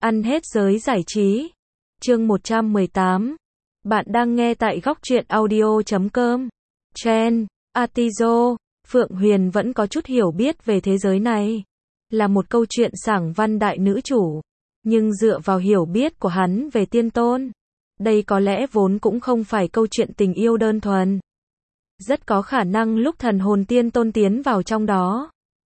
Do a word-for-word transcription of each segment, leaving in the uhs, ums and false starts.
Ăn hết giới giải trí. Chương một trăm mười tám. Bạn đang nghe tại góc truyện audio chấm com. Chen, Atizo, Phượng Huyền vẫn có chút hiểu biết về thế giới này. Là một câu chuyện sảng văn đại nữ chủ. Nhưng dựa vào hiểu biết của hắn về tiên tôn, đây có lẽ vốn cũng không phải câu chuyện tình yêu đơn thuần. Rất có khả năng lúc thần hồn tiên tôn tiến vào trong đó,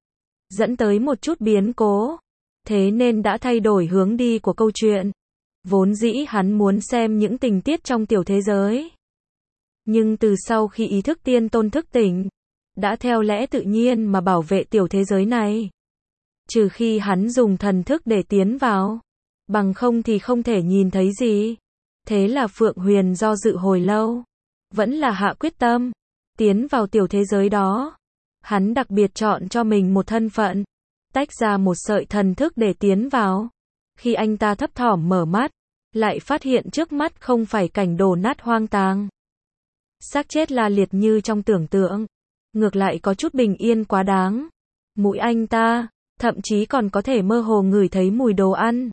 dẫn tới một chút biến cố. Thế nên đã thay đổi hướng đi của câu chuyện. Vốn dĩ hắn muốn xem những tình tiết trong tiểu thế giới. Nhưng từ sau khi ý thức tiên tôn thức tỉnh, đã theo lẽ tự nhiên mà bảo vệ tiểu thế giới này. Trừ khi hắn dùng thần thức để tiến vào. Bằng không thì không thể nhìn thấy gì. Thế là Phượng Huyền do dự hồi lâu. Vẫn là hạ quyết tâm. Tiến vào tiểu thế giới đó. Hắn đặc biệt chọn cho mình một thân phận. Tách ra một sợi thần thức để tiến vào. Khi anh ta thấp thỏm mở mắt, lại phát hiện trước mắt không phải cảnh đổ nát hoang tàn. Xác chết la liệt như trong tưởng tượng. Ngược lại có chút bình yên quá đáng. Mũi anh ta, thậm chí còn có thể mơ hồ ngửi thấy mùi đồ ăn.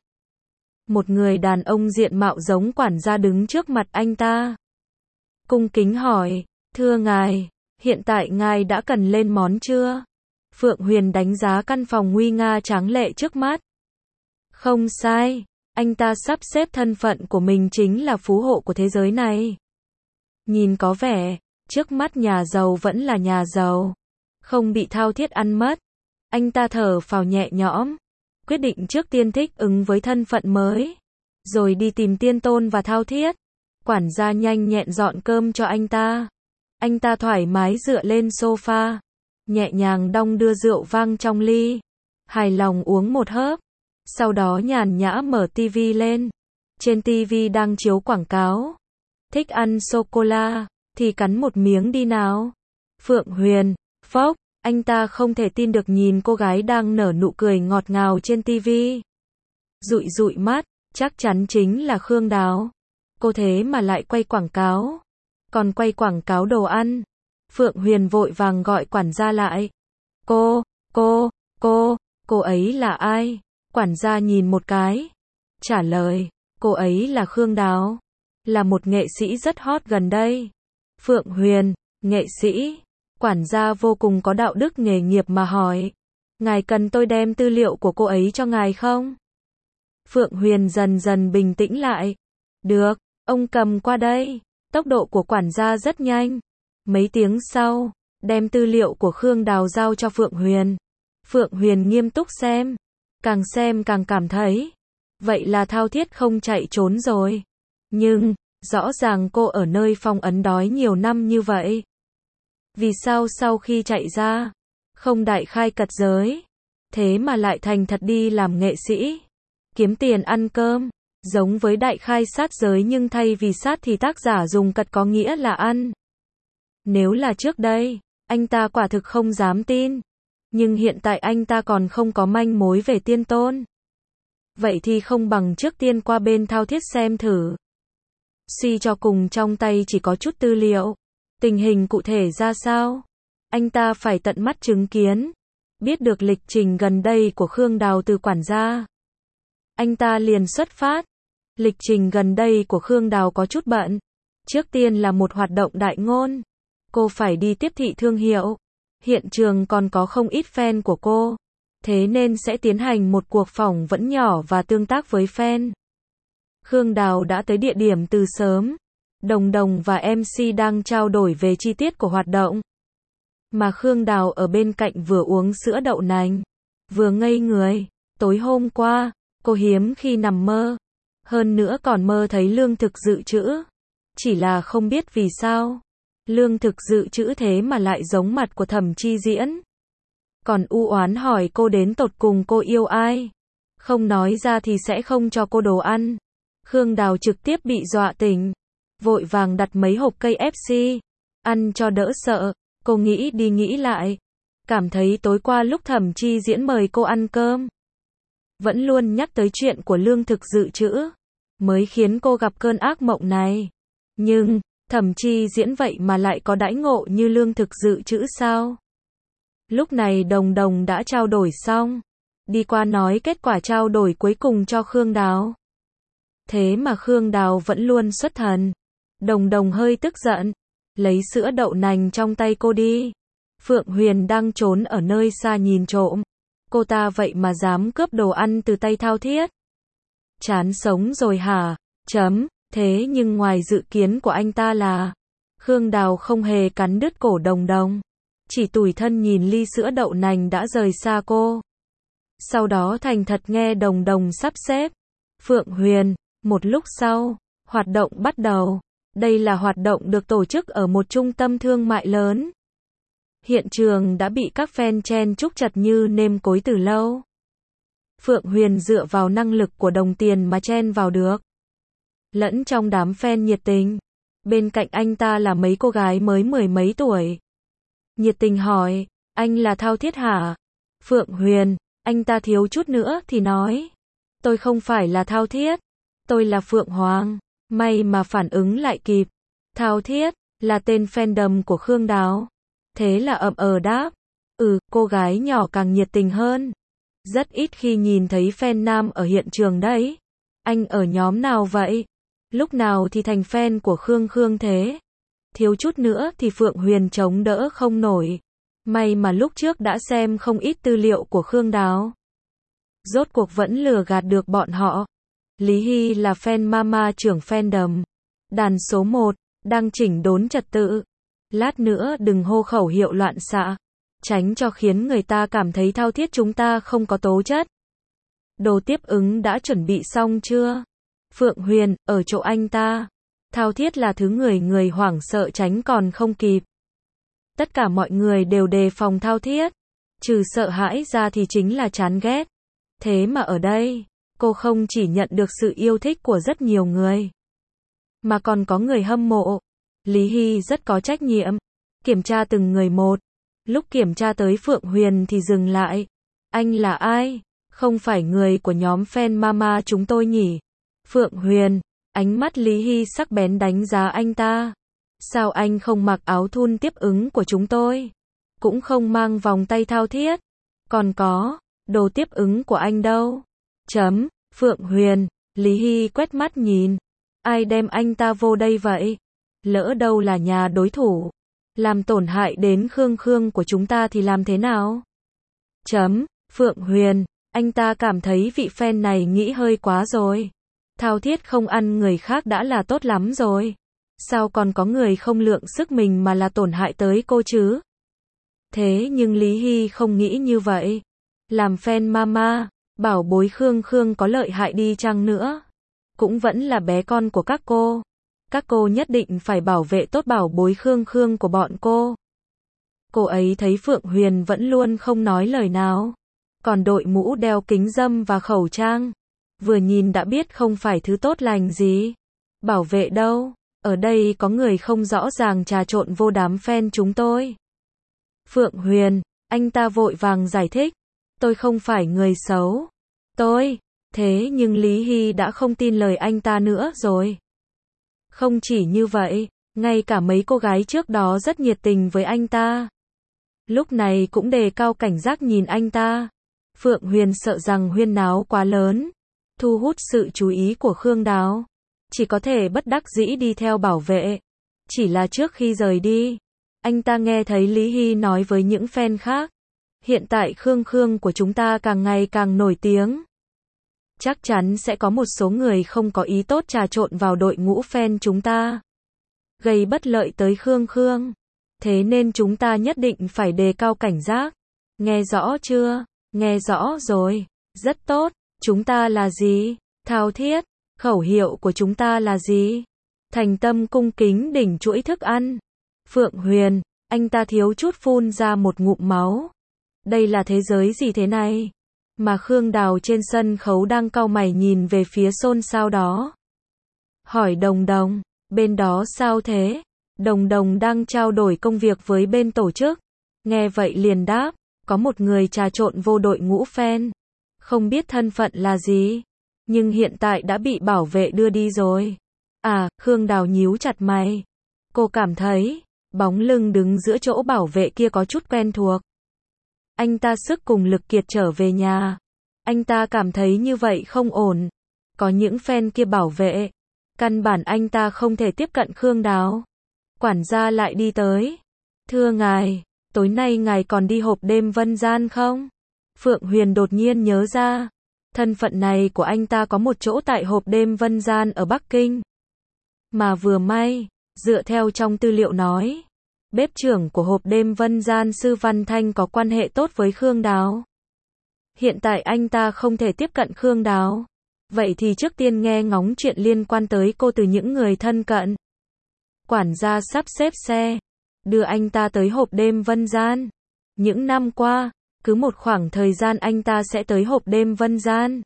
Một người đàn ông diện mạo giống quản gia đứng trước mặt anh ta. Cung kính hỏi, thưa ngài, hiện tại ngài đã cần lên món chưa? Phượng Huyền đánh giá căn phòng nguy nga tráng lệ trước mắt. Không sai, anh ta sắp xếp thân phận của mình chính là phú hộ của thế giới này. Nhìn có vẻ, trước mắt nhà giàu vẫn là nhà giàu, không bị thao thiết ăn mất. Anh ta thở phào nhẹ nhõm, quyết định trước tiên thích ứng với thân phận mới, rồi đi tìm tiên tôn và thao thiết. Quản gia nhanh nhẹn dọn cơm cho anh ta. Anh ta thoải mái dựa lên sofa, nhẹ nhàng đong đưa rượu vang trong ly, hài lòng uống một hớp. Sau đó nhàn nhã mở tivi lên. Trên tivi đang chiếu quảng cáo. Thích ăn sô-cô-la, thì cắn một miếng đi nào. Phượng Huyền, phốc, anh ta không thể tin được nhìn cô gái đang nở nụ cười ngọt ngào trên tivi. Dụi dụi mắt, chắc chắn chính là Khương Đào. Cô thế mà lại quay quảng cáo. Còn quay quảng cáo đồ ăn. Phượng Huyền vội vàng gọi quản gia lại. Cô, cô, cô, cô ấy là ai? Quản gia nhìn một cái. Trả lời, cô ấy là Khương Đào. Là một nghệ sĩ rất hot gần đây. Phượng Huyền, nghệ sĩ. Quản gia vô cùng có đạo đức nghề nghiệp mà hỏi. Ngài cần tôi đem tư liệu của cô ấy cho ngài không? Phượng Huyền dần dần bình tĩnh lại. Được, ông cầm qua đây. Tốc độ của quản gia rất nhanh. Mấy tiếng sau, đem tư liệu của Khương Đào giao cho Phượng Huyền. Phượng Huyền nghiêm túc xem. Càng xem càng cảm thấy. Vậy là thao thiết không chạy trốn rồi. Nhưng, rõ ràng cô ở nơi phong ấn đói nhiều năm như vậy. Vì sao sau khi chạy ra, không đại khai cật giới, thế mà lại thành thật đi làm nghệ sĩ, kiếm tiền ăn cơm, giống với đại khai sát giới nhưng thay vì sát thì tác giả dùng cật có nghĩa là ăn. Nếu là trước đây, anh ta quả thực không dám tin, nhưng hiện tại anh ta còn không có manh mối về tiên tôn. Vậy thì không bằng trước tiên qua bên thao thiết xem thử. Suy cho cùng trong tay chỉ có chút tư liệu. Tình hình cụ thể ra sao? Anh ta phải tận mắt chứng kiến. Biết được lịch trình gần đây của Khương Đào từ quản gia. Anh ta liền xuất phát. Lịch trình gần đây của Khương Đào có chút bận. Trước tiên là một hoạt động đại ngôn. Cô phải đi tiếp thị thương hiệu. Hiện trường còn có không ít fan của cô. Thế nên sẽ tiến hành một cuộc phỏng vấn nhỏ và tương tác với fan. Khương Đào đã tới địa điểm từ sớm. Đồng Đồng và em xê đang trao đổi về chi tiết của hoạt động. Mà Khương Đào ở bên cạnh vừa uống sữa đậu nành, vừa ngây người. Tối hôm qua, cô hiếm khi nằm mơ. Hơn nữa còn mơ thấy lương thực dự trữ. Chỉ là không biết vì sao. Lương thực dự trữ thế mà lại giống mặt của Thẩm Chi Diễn. Còn u oán hỏi cô đến tột cùng cô yêu ai. Không nói ra thì sẽ không cho cô đồ ăn. Khương Đào trực tiếp bị dọa tỉnh. Vội vàng đặt mấy hộp cây ép xê. Ăn cho đỡ sợ. Cô nghĩ đi nghĩ lại. Cảm thấy tối qua lúc Thẩm Chi Diễn mời cô ăn cơm, vẫn luôn nhắc tới chuyện của lương thực dự trữ. Mới khiến cô gặp cơn ác mộng này. Nhưng, Thẩm Chi Diễn vậy mà lại có đãi ngộ như lương thực dự trữ sao? Lúc này Đồng Đồng đã trao đổi xong. đi qua nói kết quả trao đổi cuối cùng cho Khương Đào. Thế mà Khương Đào vẫn luôn xuất thần. Đồng Đồng hơi tức giận, lấy sữa đậu nành trong tay cô đi. Phượng Huyền đang trốn ở nơi xa nhìn trộm. Cô ta vậy mà dám cướp đồ ăn từ tay Thao Thiết. Chán sống rồi hả? Chấm, thế nhưng ngoài dự kiến của anh ta là Khương Đào không hề cắn đứt cổ Đồng Đồng, chỉ tủi thân nhìn ly sữa đậu nành đã rời xa cô. Sau đó thành thật nghe Đồng Đồng sắp xếp. Phượng Huyền, một lúc sau, hoạt động bắt đầu. Đây là hoạt động được tổ chức ở một trung tâm thương mại lớn. Hiện trường đã bị các fan chen chúc chật như nêm cối từ lâu. Phượng Huyền dựa vào năng lực của đồng tiền mà chen vào được. Lẫn trong đám fan nhiệt tình, bên cạnh anh ta là mấy cô gái mới mười mấy tuổi. Nhiệt tình hỏi, anh là Thao Thiết hả? Phượng Huyền, anh ta thiếu chút nữa thì nói, tôi không phải là Thao Thiết, tôi là Phượng Hoàng. May mà phản ứng lại kịp. Thao Thiết là tên fandom của Khương Đào. Thế là ậm ờ đáp. Ừ, cô gái nhỏ càng nhiệt tình hơn. Rất ít khi nhìn thấy fan nam ở hiện trường đấy. Anh ở nhóm nào vậy? Lúc nào thì thành fan của Khương Khương thế? Thiếu chút nữa thì Phượng Huyền chống đỡ không nổi. May mà lúc trước đã xem không ít tư liệu của Khương Đào. Rốt cuộc vẫn lừa gạt được bọn họ. Lý Hy là fan mama trưởng fandom. Đàn số một, đang chỉnh đốn trật tự. Lát nữa đừng hô khẩu hiệu loạn xạ. Tránh cho khiến người ta cảm thấy Thao Thiết chúng ta không có tố chất. Đồ tiếp ứng đã chuẩn bị xong chưa? Phượng Huyền, ở chỗ anh ta. Thao Thiết là thứ người người hoảng sợ tránh còn không kịp. Tất cả mọi người đều đề phòng Thao Thiết. Trừ sợ hãi ra thì chính là chán ghét. Thế mà ở đây, cô không chỉ nhận được sự yêu thích của rất nhiều người, mà còn có người hâm mộ. Lý Hy rất có trách nhiệm, kiểm tra từng người một. Lúc kiểm tra tới Phượng Huyền thì dừng lại. Anh là ai? Không phải người của nhóm fan mama chúng tôi nhỉ? Phượng Huyền, ánh mắt Lý Hy sắc bén đánh giá anh ta. Sao anh không mặc áo thun tiếp ứng của chúng tôi? Cũng không mang vòng tay Thao Thiết? Còn có, đồ tiếp ứng của anh đâu? Chấm, Phượng Huyền, Lý Hy quét mắt nhìn. Ai đem anh ta vô đây vậy? Lỡ đâu là nhà đối thủ, làm tổn hại đến Khương Khương của chúng ta thì làm thế nào? Chấm, Phượng Huyền, anh ta cảm thấy vị fan này nghĩ hơi quá rồi. Thao Thiết không ăn người khác đã là tốt lắm rồi. Sao còn có người không lượng sức mình mà là tổn hại tới cô chứ? Thế nhưng Lý Hy không nghĩ như vậy. Làm fan mama, bảo bối Khương Khương có lợi hại đi chăng nữa, cũng vẫn là bé con của các cô. Các cô nhất định phải bảo vệ tốt bảo bối Khương Khương của bọn cô. Cô ấy thấy Phượng Huyền vẫn luôn không nói lời nào. Còn đội mũ đeo kính râm và khẩu trang. Vừa nhìn đã biết không phải thứ tốt lành gì. Bảo vệ đâu? Ở đây có người không rõ ràng trà trộn vô đám fan chúng tôi. Phượng Huyền, anh ta vội vàng giải thích. Tôi không phải người xấu. Tôi, thế nhưng Lý Hy đã không tin lời anh ta nữa rồi. Không chỉ như vậy, ngay cả mấy cô gái trước đó rất nhiệt tình với anh ta. Lúc này cũng đề cao cảnh giác nhìn anh ta. Phượng Huyền sợ rằng huyên náo quá lớn, thu hút sự chú ý của Khương Đào. Chỉ có thể bất đắc dĩ đi theo bảo vệ. Chỉ là trước khi rời đi, anh ta nghe thấy Lý Hy nói với những fan khác. Hiện tại Khương Khương của chúng ta càng ngày càng nổi tiếng. Chắc chắn sẽ có một số người không có ý tốt trà trộn vào đội ngũ fan chúng ta, gây bất lợi tới Khương Khương. Thế nên chúng ta nhất định phải đề cao cảnh giác. Nghe rõ chưa? Nghe rõ rồi. Rất tốt. Chúng ta là gì? Thao Thiết. Khẩu hiệu của chúng ta là gì? Thành tâm cung kính đỉnh chuỗi thức ăn. Phượng Huyền, anh ta thiếu chút phun ra một ngụm máu. Đây là thế giới gì thế này? Mà Khương Đào trên sân khấu đang cau mày nhìn về phía xôn xao đó. Hỏi Đồng Đồng, bên đó sao thế? Đồng Đồng đang trao đổi công việc với bên tổ chức. Nghe vậy liền đáp, có một người trà trộn vô đội ngũ fan. Không biết thân phận là gì, nhưng hiện tại đã bị bảo vệ đưa đi rồi. À, Khương Đào nhíu chặt mày. Cô cảm thấy, bóng lưng đứng giữa chỗ bảo vệ kia có chút quen thuộc. Anh ta sức cùng lực kiệt trở về nhà. Anh ta cảm thấy như vậy không ổn. Có những fan kia bảo vệ. Căn bản anh ta không thể tiếp cận Khương Đáo. Quản gia lại đi tới. Thưa ngài, tối nay ngài còn đi hộp đêm Vân Gian không? Phượng Huyền đột nhiên nhớ ra. Thân phận này của anh ta có một chỗ tại hộp đêm Vân Gian ở Bắc Kinh. Mà vừa may, dựa theo trong tư liệu nói, bếp trưởng của hộp đêm Vân Gian Sư Văn Thanh có quan hệ tốt với Khương Đáo. Hiện tại anh ta không thể tiếp cận Khương Đáo. Vậy thì trước tiên nghe ngóng chuyện liên quan tới cô từ những người thân cận. Quản gia sắp xếp xe, đưa anh ta tới hộp đêm Vân Gian. Những năm qua, cứ một khoảng thời gian anh ta sẽ tới hộp đêm Vân Gian.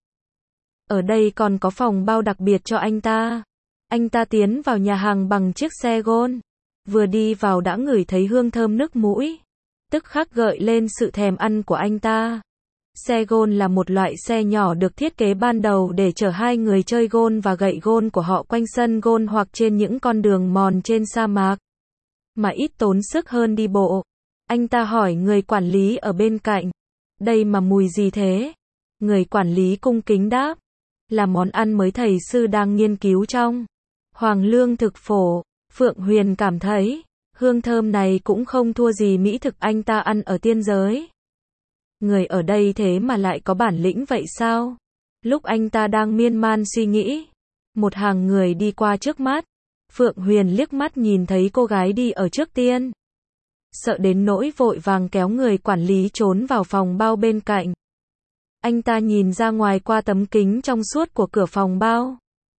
Ở đây còn có phòng bao đặc biệt cho anh ta. Anh ta tiến vào nhà hàng bằng chiếc xe gôn. Vừa đi vào đã ngửi thấy hương thơm nước mũi. Tức khắc gợi lên sự thèm ăn của anh ta. Xe gôn là một loại xe nhỏ được thiết kế ban đầu để chở hai người chơi gôn và gậy gôn của họ quanh sân gôn hoặc trên những con đường mòn trên sa mạc. Mà ít tốn sức hơn đi bộ. Anh ta hỏi người quản lý ở bên cạnh. Đây mà mùi gì thế? Người quản lý cung kính đáp. Là món ăn mới thầy sư đang nghiên cứu trong Hoàng Lương thực phổ. Phượng Huyền cảm thấy, hương thơm này cũng không thua gì mỹ thực anh ta ăn ở tiên giới. Người ở đây thế mà lại có bản lĩnh vậy sao? Lúc anh ta đang miên man suy nghĩ, một hàng người đi qua trước mắt. Phượng Huyền liếc mắt nhìn thấy cô gái đi ở trước tiên. Sợ đến nỗi vội vàng kéo người quản lý trốn vào phòng bao bên cạnh. Anh ta nhìn ra ngoài qua tấm kính trong suốt của cửa phòng bao.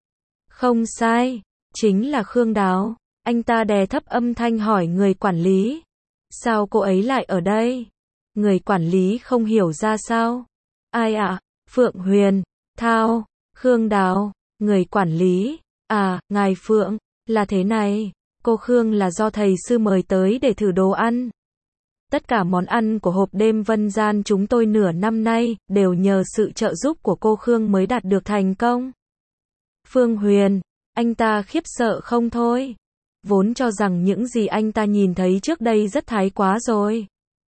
Không sai, chính là Khương Đáo. Anh ta đè thấp âm thanh hỏi người quản lý. Sao cô ấy lại ở đây? Người quản lý không hiểu ra sao. Ai ạ? À? Phượng Huyền, Thao, Khương Đáo. Người quản lý. À, ngài Phượng, là thế này. Cô Khương là do thầy sư mời tới để thử đồ ăn. Tất cả món ăn của hộp đêm Vân Gian chúng tôi nửa năm nay đều nhờ sự trợ giúp của cô Khương mới đạt được thành công. Phương Huyền, anh ta khiếp sợ không thôi. Vốn cho rằng những gì anh ta nhìn thấy trước đây rất thái quá rồi.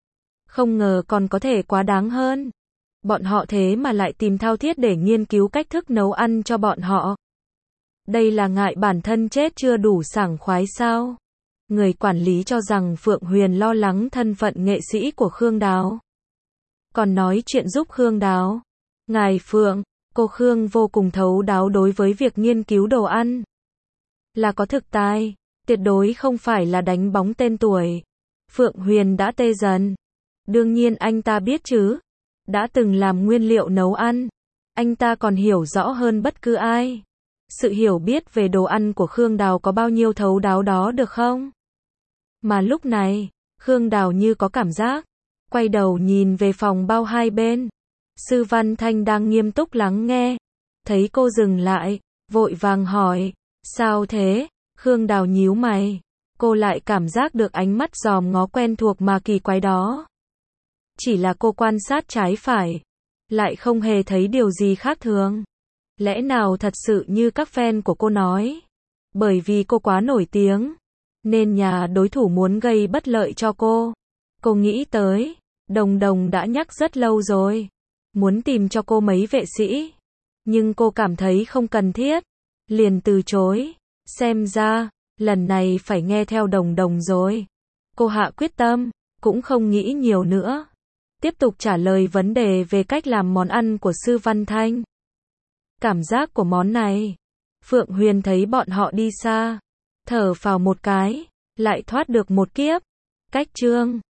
Không ngờ còn có thể quá đáng hơn. Bọn họ thế mà lại tìm Thao Thiết để nghiên cứu cách thức nấu ăn cho bọn họ. Đây là ngại bản thân chết chưa đủ sảng khoái sao? Người quản lý cho rằng Phượng Huyền lo lắng thân phận nghệ sĩ của Khương Đáo. Còn nói chuyện giúp Khương Đáo. Ngài Phượng, cô Khương vô cùng thấu đáo đối với việc nghiên cứu đồ ăn. Là có thực tài, tuyệt đối không phải là đánh bóng tên tuổi. Phượng Huyền đã tê dần. Đương nhiên anh ta biết chứ. Đã từng làm nguyên liệu nấu ăn. Anh ta còn hiểu rõ hơn bất cứ ai. Sự hiểu biết về đồ ăn của Khương Đáo có bao nhiêu thấu đáo đó được không? Mà lúc này, Khương Đáo như có cảm giác. Quay đầu nhìn về phòng bao hai bên. Sư Văn Thanh đang nghiêm túc lắng nghe. Thấy cô dừng lại, vội vàng hỏi. Sao thế? Khương Đáo nhíu mày. Cô lại cảm giác được ánh mắt dòm ngó quen thuộc mà kỳ quái đó. Chỉ là cô quan sát trái phải. Lại không hề thấy điều gì khác thường. Lẽ nào thật sự như các fan của cô nói. Bởi vì cô quá nổi tiếng. Nên nhà đối thủ muốn gây bất lợi cho cô. Cô nghĩ tới. Đồng Đồng đã nhắc rất lâu rồi. Muốn tìm cho cô mấy vệ sĩ. Nhưng cô cảm thấy không cần thiết. Liền từ chối. Xem ra, lần này phải nghe theo Đồng Đồng rồi. Cô hạ quyết tâm. Cũng không nghĩ nhiều nữa. Tiếp tục trả lời vấn đề về cách làm món ăn của Sư Văn Thanh. Cảm giác của món này. Phượng Huyền thấy bọn họ đi xa. Thở phào một cái. Lại thoát được một kiếp. Cách chương